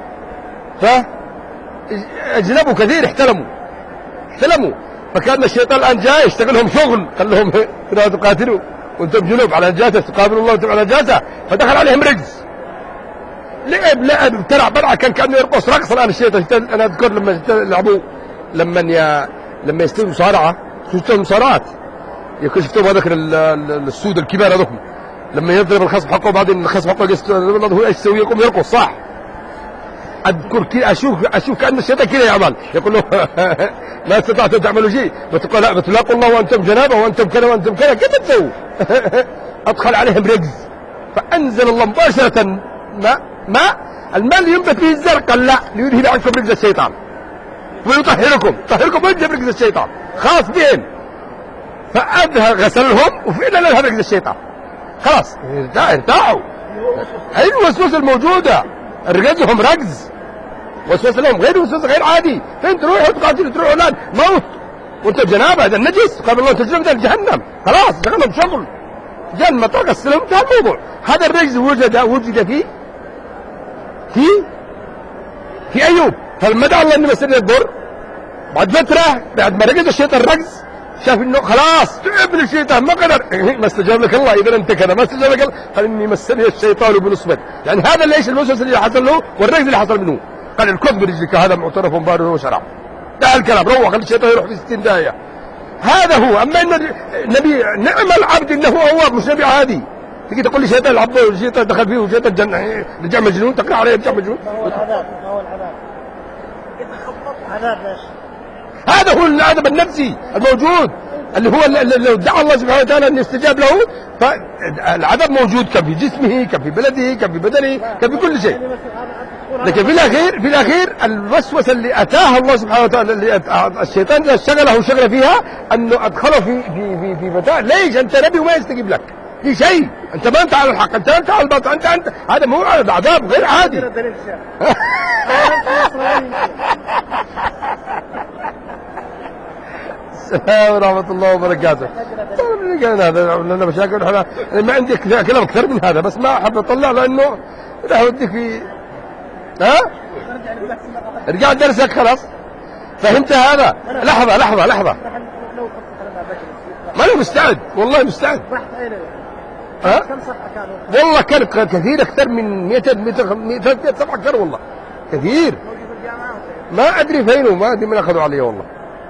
فأجنبوا كثير، احتلموا احتلموا فكان الشيطان الآن جاء يشتغلهم شغل، قال لهم لا تقاتلوا وأنتم جنوب على نجاسة، تقابلوا الله وأنتم على نجاسة. فدخل عليهم رجز، لعب لعب ابتلع بلع، كان كأنه يرقص رقص. الآن الشيطان أنا أذكر لما لعبوا لما ي... لما يستوي مصارعة، شفتوا مصارعات يكون شفتوا هذاك السود الكبار هذوك لما يضرب الخصم حقه بعدين الخصم حقه هو ايش يسوي؟ يقوم يرقص صح. اذكر كذا اشوف اشوف كأن الشيطان كذا يعمل، يقول له ما استطعتم تعملوا شيء، بتقول لا بتلاقوا الله وانتم جنابه وانتم كذا وانتم كذا، كيف تسووا؟ ادخل عليهم رجز، فانزل الله مباشره ماء ماء الماء اللي ينبت فيه الزرع، قال لا ليذهب عنكم رجز الشيطان ويطهركم، طهركم ويذهب رجز الشيطان خاص بهم. فأذهب غسلهم وفعلا ذهب رجز الشيطان، خلاص ارتاحوا. هي الوسوسة الموجودة، رجزهم رجز، وسوسة لهم غير وسوسة غير عادي. فين تروحوا تقاتلوا تروحوا الآن موت وانت بجنابه، هذا النجس قال الله تجرم ده جهنم، خلاص جهنم شغل جنة طاقة السلام، انتهى الموضوع. هذا الرجز وجد وجد فيه في في أيوب. فلما دعا الله أن يمسني الضر بعد فترة، بعد ما رجز الشيطان الرجز، شاف انه خلاص تعب من الشيطان ما قدر، ما استجاب لك الله. اذا انت كذا ما استجاب لك الله، قال اني مسني الشيطان بنصب. يعني هذا ليش الوسوسه اللي حصل له والرجز اللي حصل منه، قال الكذب برجلك هذا معترف بارد وشرع، ده الكلام روح خلي الشيطان يروح في ستين داهيه. هذا هو. اما ان النبي نعم العبد انه اواب، مش نبي عادي. تيجي تقول لي شيطان العبد والشيطان دخل فيه وشيطان جن رجع مجنون، تقرا عليه رجع مجنون. هو العذاب، هو العذاب عذاب ليش؟ هذا هو العذاب النفسي الموجود اللي هو لو دعا الله سبحانه وتعالى أن يستجاب له، فالعذاب موجود كان في جسمه كان في بلده كان في بدنه كان في كل شيء. لكن في الأخير في الأخير الوسوسة اللي أتاها الله سبحانه وتعالى، اللي الشيطان شغله شغله فيها أنه أدخله في في في في متاع. ليش أنت نبي وما يستجيب لك في شيء؟ أنت ما أنت على الحق، أنت أنت على الباطل، أنت أنت هذا مو عذاب غير عادي. السلام ورحمة الله وبركاته. هذا لنا مشاكل، احنا ما عندي كلام أكثر من هذا، بس ما أحب أطلع لأنه راح أوديك في ها؟ ارجع درسك خلاص، فهمت هذا؟ لحظة لحظة لحظة، ما أنا مستعد والله مستعد. ها؟ والله كان كثير أكثر من مئة مئة صفحة أكثر والله كثير، ما أدري فينه، ما أدري من أخذوا عليه والله،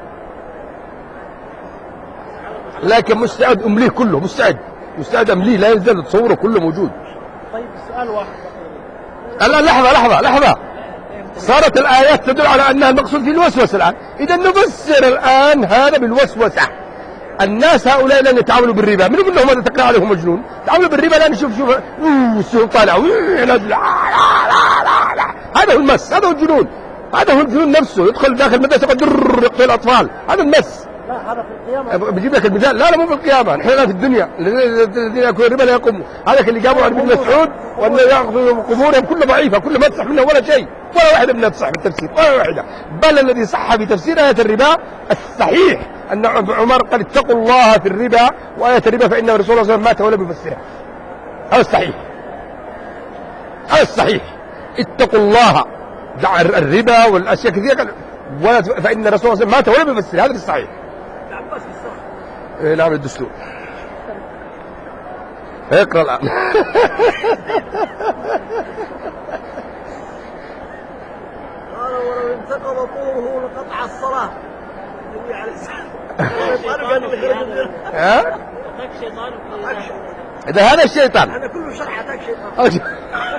لكن مستعد أمليه كله، مستعد مستعد أمليه لا يزال تصوره كله موجود. طيب السؤال واحد الآن لحظة لحظة لحظة، صارت الآيات تدل على أنها المقصود في الوسوسة الآن. إذا نفسر الآن هذا بالوسوسة. الناس هؤلاء لن يتعاملوا بالربا، من يقول لهم هذا تقرأ عليهم مجنون؟ تعاملوا بالربا لأن نشوف شوف السهم طالع لا لا لا لا، هذا هو المس، هذا هو الجنون، هذا هو الجنون نفسه. يدخل داخل المدرسة يقتل الأطفال، هذا المس. لا هذا في القيامة. بجيب لك المثال. لا لا مو في القيامة، نحن الآن في الدنيا الذين يأكلون الربا لا يقومون. هذاك اللي جابوا عن ابن مسعود وأنه يأخذوا قبورهم كلها ضعيفة، كلها ما تصح منها ولا شيء، ولا واحدة منها تصح بالتفسير ولا واحدة. بل الذي صح بتفسير آية الربا الصحيح أن عمر قال اتقوا الله في الربا، وآية الربا فإن رسول الله صلى الله عليه وسلم مات ولم يفسرها. هذا الصحيح، هذا الصحيح. اتقوا الله دع الربا والاشياء كثيره، ولا فان الرسول صلى الله عليه وسلم مات ولا بيفسر. هذا في الصحيح. عباس في الصحيح. إيه نعم الدستور. اقرا الان. قال ولو انتقض طوره لقطع الصلاه. النبي عليه الصلاه ها؟ إذا هذا الشيطان. هذا كله شرح أتاك شيطان.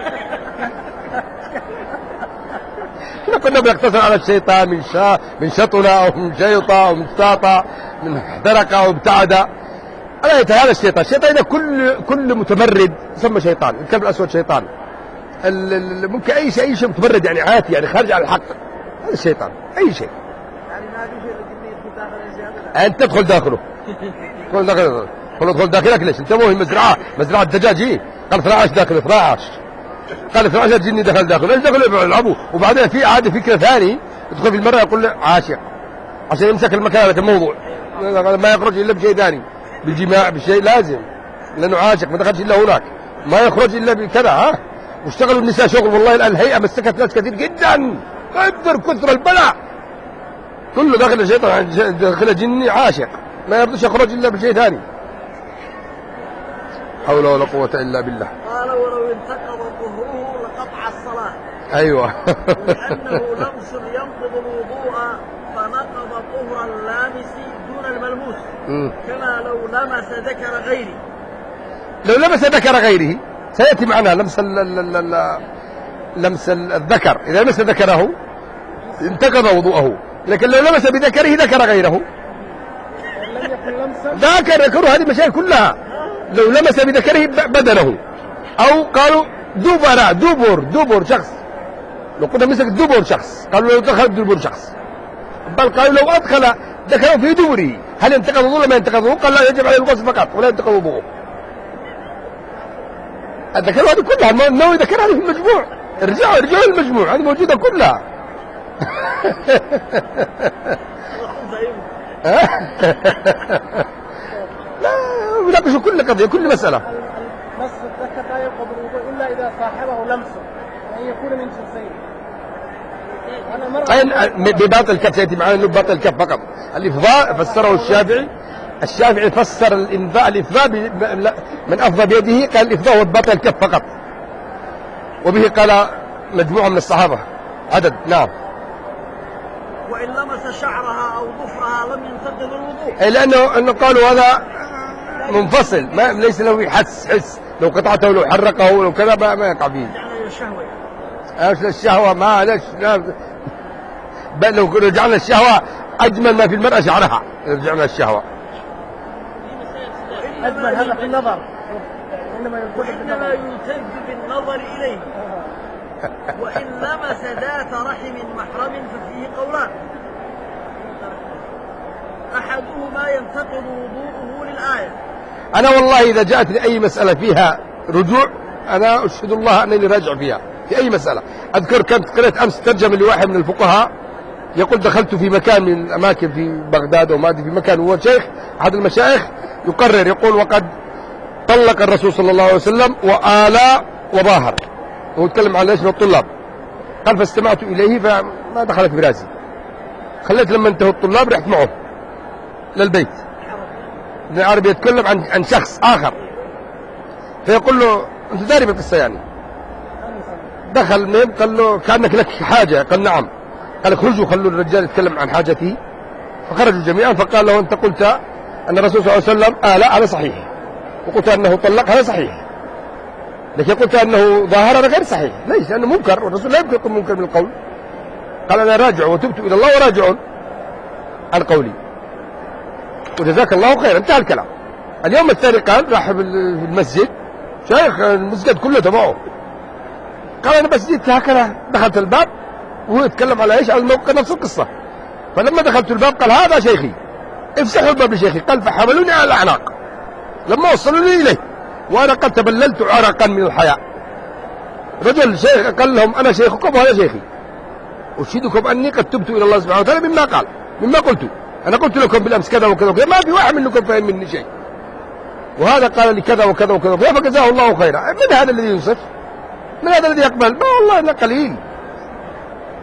احنا كنا بنقتصر على الشيطان من شا من شطلة أو من شيطة أو من ساطة من احترق أو ابتعد. ألا هذا الشيطان. الشيطان إذا كل كل متمرد يسمى شيطان. الكلب الأسود شيطان. ممكن أي شيء أي شيء متمرد يعني عاتي يعني خارج على الحق. هذا الشيطان. أي شيء. يعني ما في شيء الجنية داخل زيادة. أنت تدخل داخله. تدخل داخله. قل ادخل داخلك ليش؟ انت مو هي مزرعه مزرعه دجاج هي. قال اثنا عشر داخل اثنا عشر. قال اثنا عشر جني دخل داخل ليش دخلوا يلعبوا؟ وبعدين في عاده فكره ثاني يدخل في المرأة يقول له عاشق عشان يمسك المكان هذا الموضوع ما يخرج الا بشيء ثاني بالجماع بشيء لازم لانه عاشق ما دخلش الا هناك ما يخرج الا بكذا. ها واشتغلوا النساء شغل والله الان الهيئه مسكت ناس كثير جدا كثر كثر البلاء كله داخل الشيطان داخل جني عاشق ما يرضيش يخرج الا بشيء ثاني. حول ولا قوة إلا بالله. قال ولو انتقض ظهره لقطع الصلاة. أيوة. لأنه لمس ينقض الوضوء فنقض طهر اللامس دون الملموس. م. كما لو لمس ذكر غيره. لو لمس ذكر غيره سيأتي معنا لمس ال ال ال لمس الذكر. إذا لمس ذكره انتقض وضوءه، لكن لو لمس بذكره ذكر غيره ذاكر ذكره. هذه مشاكل كلها. لو لمس بذكره بدنه أو قالوا دبر دبر دبر شخص لو كنا مسك دبر شخص قالوا لو دخل دبر شخص بل قالوا لو أدخل ذكره في دبره هل ينتقض وضوء ولا ما ينتقض وضوء؟ قال لا يجب عليه الغسل فقط ولا ينتقض وضوءه. الذكر هذه كلها النووي ذكرها في المجموع. ارجعوا ارجعوا المجموع هذه موجودة كلها. لا يناقشوا كل قضية كل مسألة. نص الذكر لا ينقض الوضوء إلا إذا صاحبه لمسه أن يكون من جنسين. بباطل الكف سيأتي معنا أنه بباطل الكف فقط. الإفضاء فسره الشافعي. الشافعي فسر الإنفاء الإفضاء من أفضى بيده قال الإفضاء هو بباطل الكف فقط. وبه قال مجموعة من الصحابة عدد. نعم. وإن لمس شعرها أو ظفرها لم ينتقض الوضوء. لأنه أنه قالوا هذا منفصل ما ليس له حس حس لو قطعته لو حرقه لو كذا ما, ما يقع فيه. يعني الشهوة ايش الشهوة ما ليش بل لو رجعنا الشهوة أجمل ما في المرأة شعرها رجعنا الشهوة. أجمل هذا في النظر وإنما يلتذ بالنظر إليه. وإن لمس ذات رحم محرم ففيه قولان أحدهما ينتقض وضوءه للآية. أنا والله إذا جاءت أي مسألة فيها رجوع أنا أشهد الله أنني راجع فيها في أي مسألة. أذكر كنت قرأت أمس ترجمة لواحد من الفقهاء يقول دخلت في مكان من الأماكن في بغداد وما أدري في مكان هو شيخ أحد المشايخ يقرر يقول وقد طلق الرسول صلى الله عليه وسلم وآلى وظاهر هو يتكلم عن ايش من الطلاب. قال فاستمعت إليه فما دخلت براسي خليت لما انتهوا الطلاب رحت معه للبيت. ابن عربي يتكلم عن عن شخص آخر فيقول له أنت داري بالقصة يعني. دخل ميم قال له كأنك لك حاجة قال نعم. قال اخرجوا خلوا الرجال يتكلم عن حاجته فخرجوا جميعا فقال له أنت قلت أن الرسول صلى الله عليه وسلم آلى هذا صحيح وقلت أنه طلق هذا صحيح لكن قلت أنه ظاهر هذا غير صحيح. ليس لأنه منكر والرسول لا يمكن يكون منكر من القول. قال أنا راجع وتبت إلى الله وراجع عن قولي وجزاك الله خيرا انتهى الكلام. اليوم الثاني قال راح في المسجد شيخ المسجد كله تبعه قال أنا بس جيت هكذا دخلت الباب وهو يتكلم على إيش على الموقع نفس القصة. فلما دخلت الباب قال هذا شيخي افسحوا الباب لشيخي. قال فحملوني على الأعناق لما وصلوني إليه وأنا قد تبللت عرقا من الحياء. رجل شيخ قال لهم أنا شيخكم وهذا شيخي أشهدكم أني قد تبت إلى الله سبحانه وتعالى مما قال مما قلت. أنا قلت لكم بالأمس كذا وكذا وكذا ما في واحد منكم فهم مني شيء وهذا قال لي كذا وكذا وكذا فجزاه الله خيرا. من هذا الذي ينصف؟ من هذا الذي يقبل؟ ما والله إلا قليل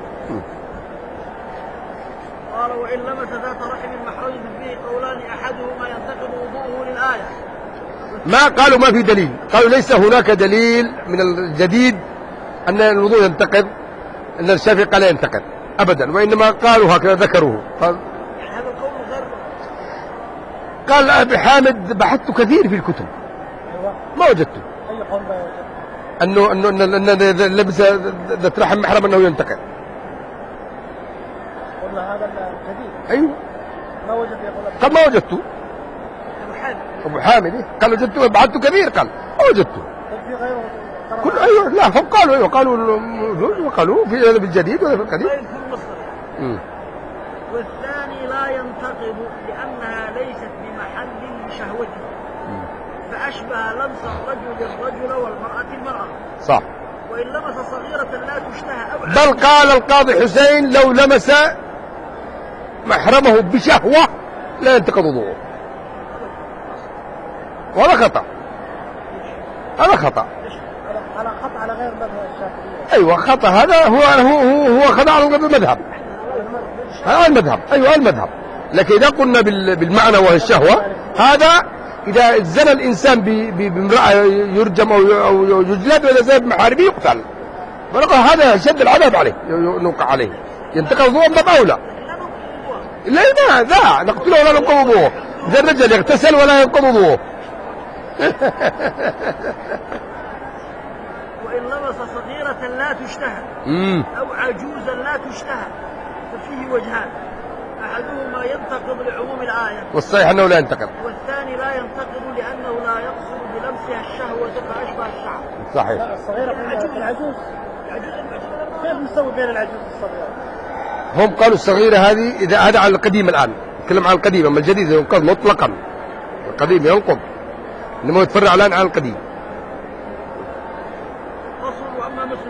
وإن لمس ذات رحم محرز فيه قولان أحدهما ينتقض وضوءه للآية. ما قالوا ما في دليل، قالوا ليس هناك دليل من الجديد أن الوضوء ينتقض، أن الشافعي قال ينتقض أبدا، وإنما قالوا هكذا ذكروه. قال يعني هذا القول غير. قال أبي حامد بحثت كثير في الكتب ما وجدته. أي قول ما يوجد؟ أنه أنه أن إذا لبس ذات رحم محرم أنه ينتقض. قلنا هذا الجديد. أيوه. ما وجد يقول. قال ما وجدته. أبو حامد. أبو حامد إيه؟ قال وجدته بحثت كثير، قال ما وجدته. في غيره. كل أيوه لا هم قالوا أيوه قالوا وقالوا في هذا بالجديد وهذا في القديم. غير كل مصدر. والثاني لا ينتقض لأنها ليست بمحل لشهوته، فأشبه لمس الرجل الرجل والمرأة المرأة. صح. وإن لمس صغيرة لا تشتهى أو بل قال القاضي حسين لو لمس محرمه بشهوة لا ينتقض وضوءه. وهذا خطأ، هذا خطأ. على خطأ على غير مذهب الشافعية. أيوة خطأ، هذا هو هو هو, هو خطأ على المذهب. هذا المذهب، أيوة المذهب. لكن إذا قلنا بالمعنى وهي الشهوة، هذا إذا زنى الإنسان بامرأة يرجم أو يجلد، وإذا زنى بمحارمه يقتل. فنقول هذا شد العذاب عليه، يوقع عليه، ينتقض وضوءه من باب أولى. لا لا ذا نقتله ولا ننقض وضوءه. إذا الرجل يغتسل ولا ينقض وضوءه. وإن لمس صغيرة لا تشتهى أو عجوزا لا تشتهى ففيه وجهان، أحدهما ينتقض لعموم الآية، والصحيح أنه لا ينتقض، والثاني لا ينتقض لأنه لا يقصد بلمسها الشهوة فأشبه الشعر. صحيح. لا الصغيرة في العجوز. كيف نسوي بين العجوز والصغيرة؟ هم قالوا الصغيرة هذه إذا هذا على القديم الآن، نتكلم عن القديم، أما الجديد ينقض مطلقا. القديم ينقض، إنما يتفرع الآن عن القديم. فصل. وأما مثل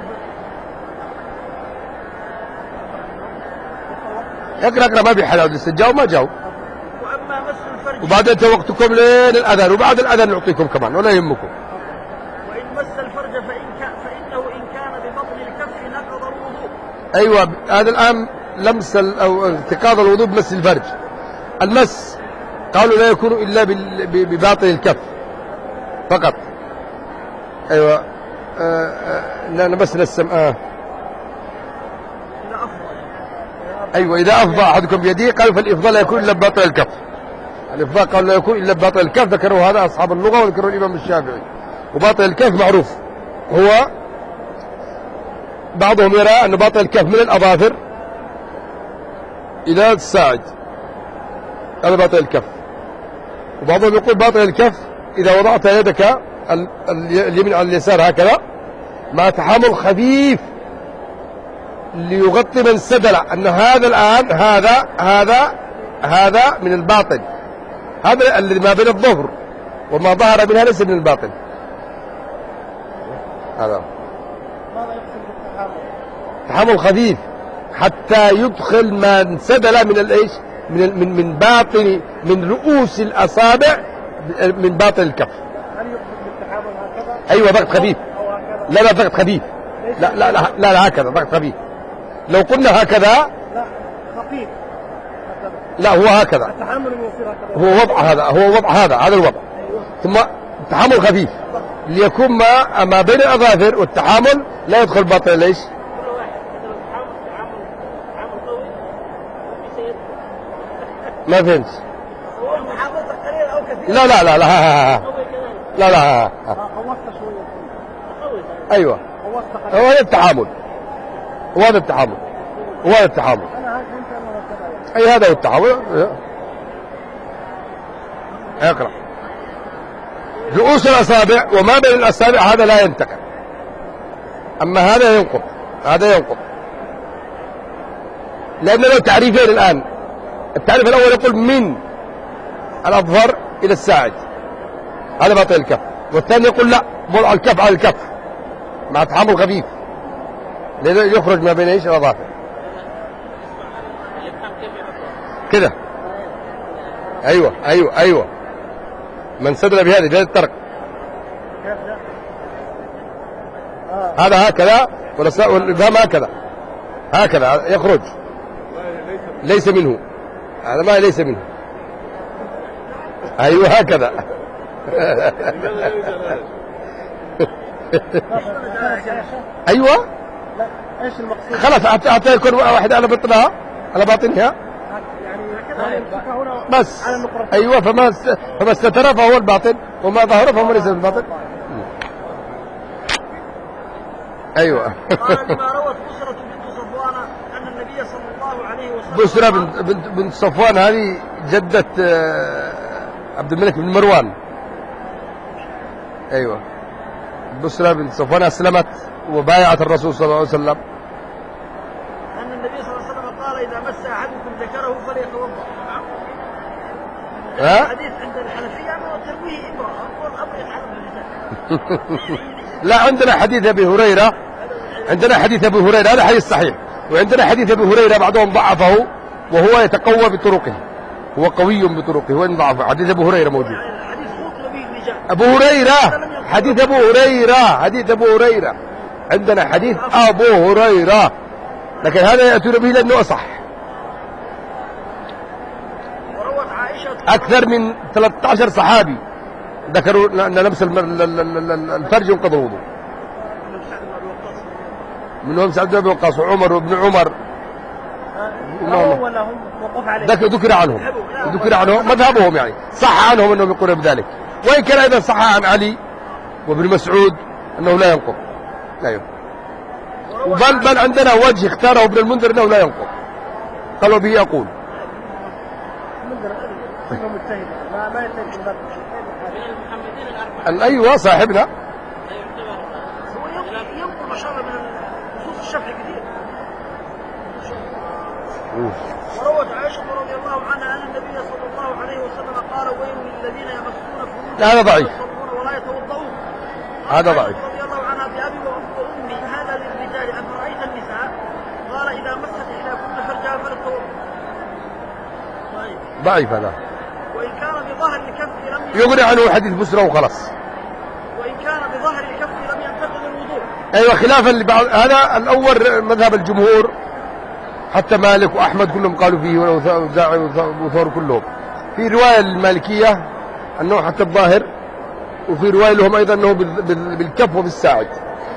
اقرأ اقرأ ما في حلاوة لسه جاوا ما جاوا. وأما مس الفرج. وبعدين توقتكم لين الأذان، وبعد الأذان نعطيكم كمان ولا يهمكم. وإن مس الفرج فإن كان فإنه إن كان ببطن الكف نقض الوضوء. أيوة هذا الآن لمس أو انتقاض الوضوء بمس الفرج. المس قالوا لا يكون إلا بباطن الكف فقط. أيوة آه آه لا نمسنا السماء. أيوة إذا أفضى أحدكم بيده قالوا فالإفضاء لا يكون إلا بباطن الكف. الإفضاء قالوا لا يكون إلا بباطن الكف، ذكروا هذا أصحاب اللغة وذكروا الإمام الشافعي. وباطن الكف معروف هو، بعضهم يرى أن باطن الكف من الأظافر إلى الساعد، هذا باطن الكف. وبعضهم يقول باطن الكف إذا وضعت يدك اليمين على اليسار هكذا مع تحامل خفيف ليغطي من سدل، أن هذا الآن هذا هذا هذا من الباطن، هذا الذي ما بين الظهر وما ظهر منها ليس من الباطن. هذا ماذا يقصد بالتحامل؟ تحامل خفيف حتى يدخل ما انسدل من الايش من من من باطن من رؤوس الاصابع من باطن الكف. هل يقصد بالتحامل هكذا؟ ايوه ضغط خفيف. أو هكذا؟ لا لا ضغط خفيف. لا لا لا لا, لا هكذا ضغط خفيف. لو قلنا هكذا لا خفيف. لا هو هكذا. التحامل يصير هكذا. هو وضع هذا هو وضع هذا هذا الوضع. ثم تحامل خفيف ليكون ما ما بين الاظافر والتحامل لا يدخل باطن ليش؟ ما فهمت. لا لا لا لا لا لا لا قوصت شوية. ايوه هو هذا التحامل، هو هذا التحامل، هو هذا التحامل. أنا هاي فهمت أنه هكذا. اي هذا هو التحامل. اقرأ. رؤوس الأصابع وما بين الأصابع هذا لا ينتقل، أما هذا ينقض، هذا ينقض، لأن له تعريفين الآن. التعريف الأول يقول من الأظفر إلى الساعد، هذا باطن الكف. والثاني يقول لا وضع الكف على الكف مع تحمل خفيف يخرج ما بين ايش الأظافر كده. أيوة أيوة أيوة من سدل بهذه بهذا الطرق هذا هكذا والإبهام هكذا هكذا يخرج ليس منه. هذا ما ليس منه. أيوه هكذا. أيوه لا ايش المقصود؟ خلاص حتى حتى يكون واحد على بطنها على باطنها يعني هنا بس. على النقرة. أيوه فما است... فما استتر فهو الباطن وما ظهر فهو ليس الباطن. أيوه. قال لما روت بسرة بنت صفوان أن النبي صلى الله عليه وسلم بسرة بنت بنت, بنت صفوان هذه جدة آه، عبد الملك بن مروان. أيوه بسرة بنت صفوان أسلمت وبايعت الرسول صلى الله عليه وسلم. أن النبي صلى الله عليه وسلم قال إذا مس أحدكم ذكره فليتوضأ. ها؟ الحديث عند الحنفية أنه ترويه امرأة والأمر يتعلق بالنساء. لا عندنا حديث أبي هريرة، عندنا حديث أبي هريرة هذا حديث صحيح، وعندنا حديث أبي هريرة بعضهم ضعفه وهو يتقوى بطرقه، هو قوي بطرقه وإن ضعفه. حديث أبو هريرة موجود. الحديث خطب به الرجال. أبو هريرة حديث أبو هريرة حديث أبو هريرة عندنا حديث أبو هريرة، لكن هذا يأتون به لأنه أصح. وروت عائشة أكثر من ثلاثة عشر صحابي ذكروا أن لمس الفرج ينقض الوضوء، منهم سعد بن وقاص وعمر وابن عمر. هو ولا هم موقوف عليه؟ ذكر ذكر عنهم ذكر عنهم مذهبهم، يعني صح عنهم أنهم يقولون بذلك، وإن كان أيضا صح عن علي وابن مسعود أنه لا ينقض. لا ينقض. بل بل عندنا وجه اختاره ابن المنذر أنه لا ينقض، قالوا به يقول. مجتهد ما ما يتجه أيوة صاحبنا هو ينقل ما شاء الله من نصوص الشفع كثير. وروت عائشة رضي الله عنها أن النبي صلى الله عليه وسلم قال ويل للذين يمسون فروجهم هذا ضعيف. ولا يتوضؤون. هذا ضعيف. رضي الله عنها بأبي وأمي هذا للرجال أفرأيت النساء قال إذا مست إحداكن فرجها فلتتوضأ. ضعيف هذا. وإن كان بظهر الكف لم يغني عنه حديث بسرة وخلاص. وإن كان بظهر الكف لم ينتقض الوضوء. أيوة خلافا لبعض هذا الأول مذهب الجمهور، حتى مالك وأحمد كلهم قالوا فيه والأوزاعي وثور كلهم. في رواية المالكية أنه حتى الظاهر، وفي رواية لهم أيضا أنه بالكف وبالساعد.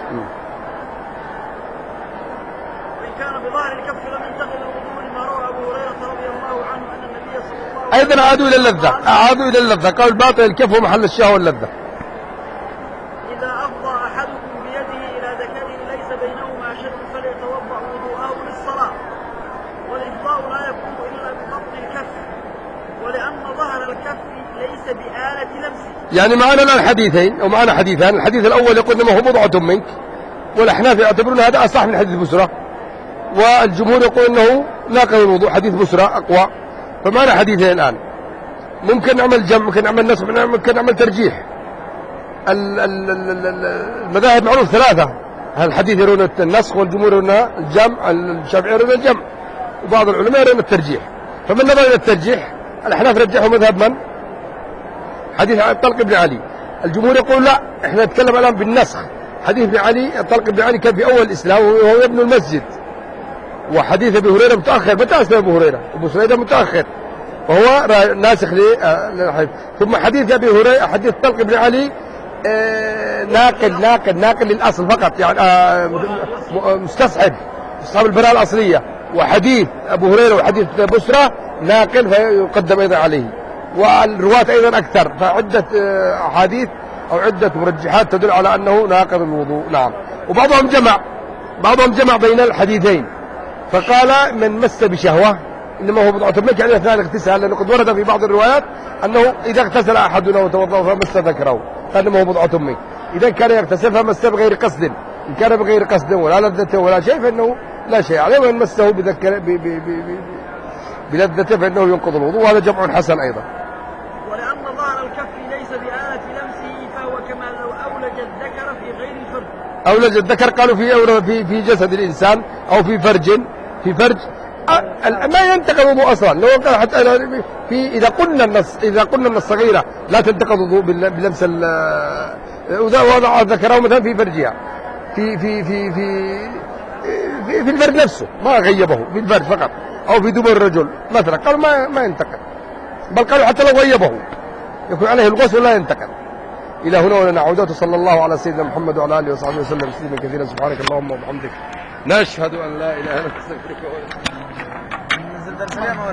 وإن كان بظهر الكف لم ينتقض الوضوء لما روى أبو هريرة رضي الله عنه أن النبي صلى الله عليه وسلم أيضا عادوا إلى اللذة، عادوا إلى اللذة، قالوا الباطل الكف هو محل الشهوة واللذة. إذا أفضى أحدكم بيده إلى ذكره ليس بينهما شيء فليتوضأ وضوءه للصلاة. والإفضاء لا يكون إلا بضبط الكف، ولأن ظهر الكف ليس بآلة لمس. يعني معنا الآن حديثين أو معنا حديثان. الحديث الأول يقول إنما هو بضعة منك، والأحناف يعتبرون هذا أصح من حديث بسرة، والجمهور يقول إنه ناقض الوضوء حديث بسرة أقوى. فمعنا حديثين الآن، ممكن نعمل جمع، ممكن نعمل نسخ، ممكن نعمل ترجيح. المذاهب معروف ثلاثة، الحديث يرون النسخ والجمهور يرون الجمع، الشافعي يرون الجمع، وبعض العلماء يرون الترجيح. فمن نظر إلى الترجيح الأحناف رجحوا مذهب من؟ حديث طلق بن علي. الجمهور يقول لا، احنا نتكلم الآن بالنسخ. حديث ابن علي طلق بن علي كان في أول الإسلام وهو ابن المسجد، وحديث أبي هريرة متأخر، متى أسلم أبو هريرة؟ أبو سعيد متأخر وهو ناسخ للحديث. ثم حديث أبي هريرة حديث طلق بن علي آه ناقل ناقل ناقل للأصل فقط، يعني آه مستصحب مستصحب البراءة الأصلية. وحديث أبو هريرة وحديث بسرة ناقل فيقدم أيضا عليه، والرواة أيضا أكثر، فعدة أحاديث أو عدة مرجحات تدل على أنه ناقض الوضوء. نعم. وبعضهم جمع بعضهم جمع بين الحديثين، فقال من مس بشهوة إنما هو بضعة منك، يعني أثناء الاغتسال، لأنه قد ورد في بعض الروايات أنه إذا اغتسل أحدنا وتوضأ فمس ذكره قال إنما هو بضعة منك. إذا كان يغتسل فمس بغير قصد، إن كان بغير قصد ولا لذته ولا شيء فإنه لا شيء عليه، وإن مسه بذكر بلذته فإنه ينقض الوضوء، وهذا جمع حسن أيضا. ولأن ظهر الكف ليس بآلة لمسه فهو كما لو أولج الذكر في غير الفرج. أولج الذكر قالوا في في في جسد الإنسان أو في فرج في فرج ما ينتقض الوضوء أصلا. لو قال حتى في إذا قلنا النص إذا قلنا النص صغيرة لا تنتقض الوضوء بلمس إذا وضع ذكره مثلا في فرجها في في في في في, في الفرج نفسه، ما غيبه في الفرج فقط، أو في دبر الرجل مثلا، قالوا ما ما ينتقد، بل قالوا حتى لو غيبه يكون عليه الغسل لا ينتقد. إلى هنا ولنعود، صلى الله على سيدنا محمد وعلى آله وصحبه وسلم تسليما كثيرا. سبحانك اللهم وبحمدك، نشهد أن لا إله إلا أنت، نستغفرك ونتوب إليك.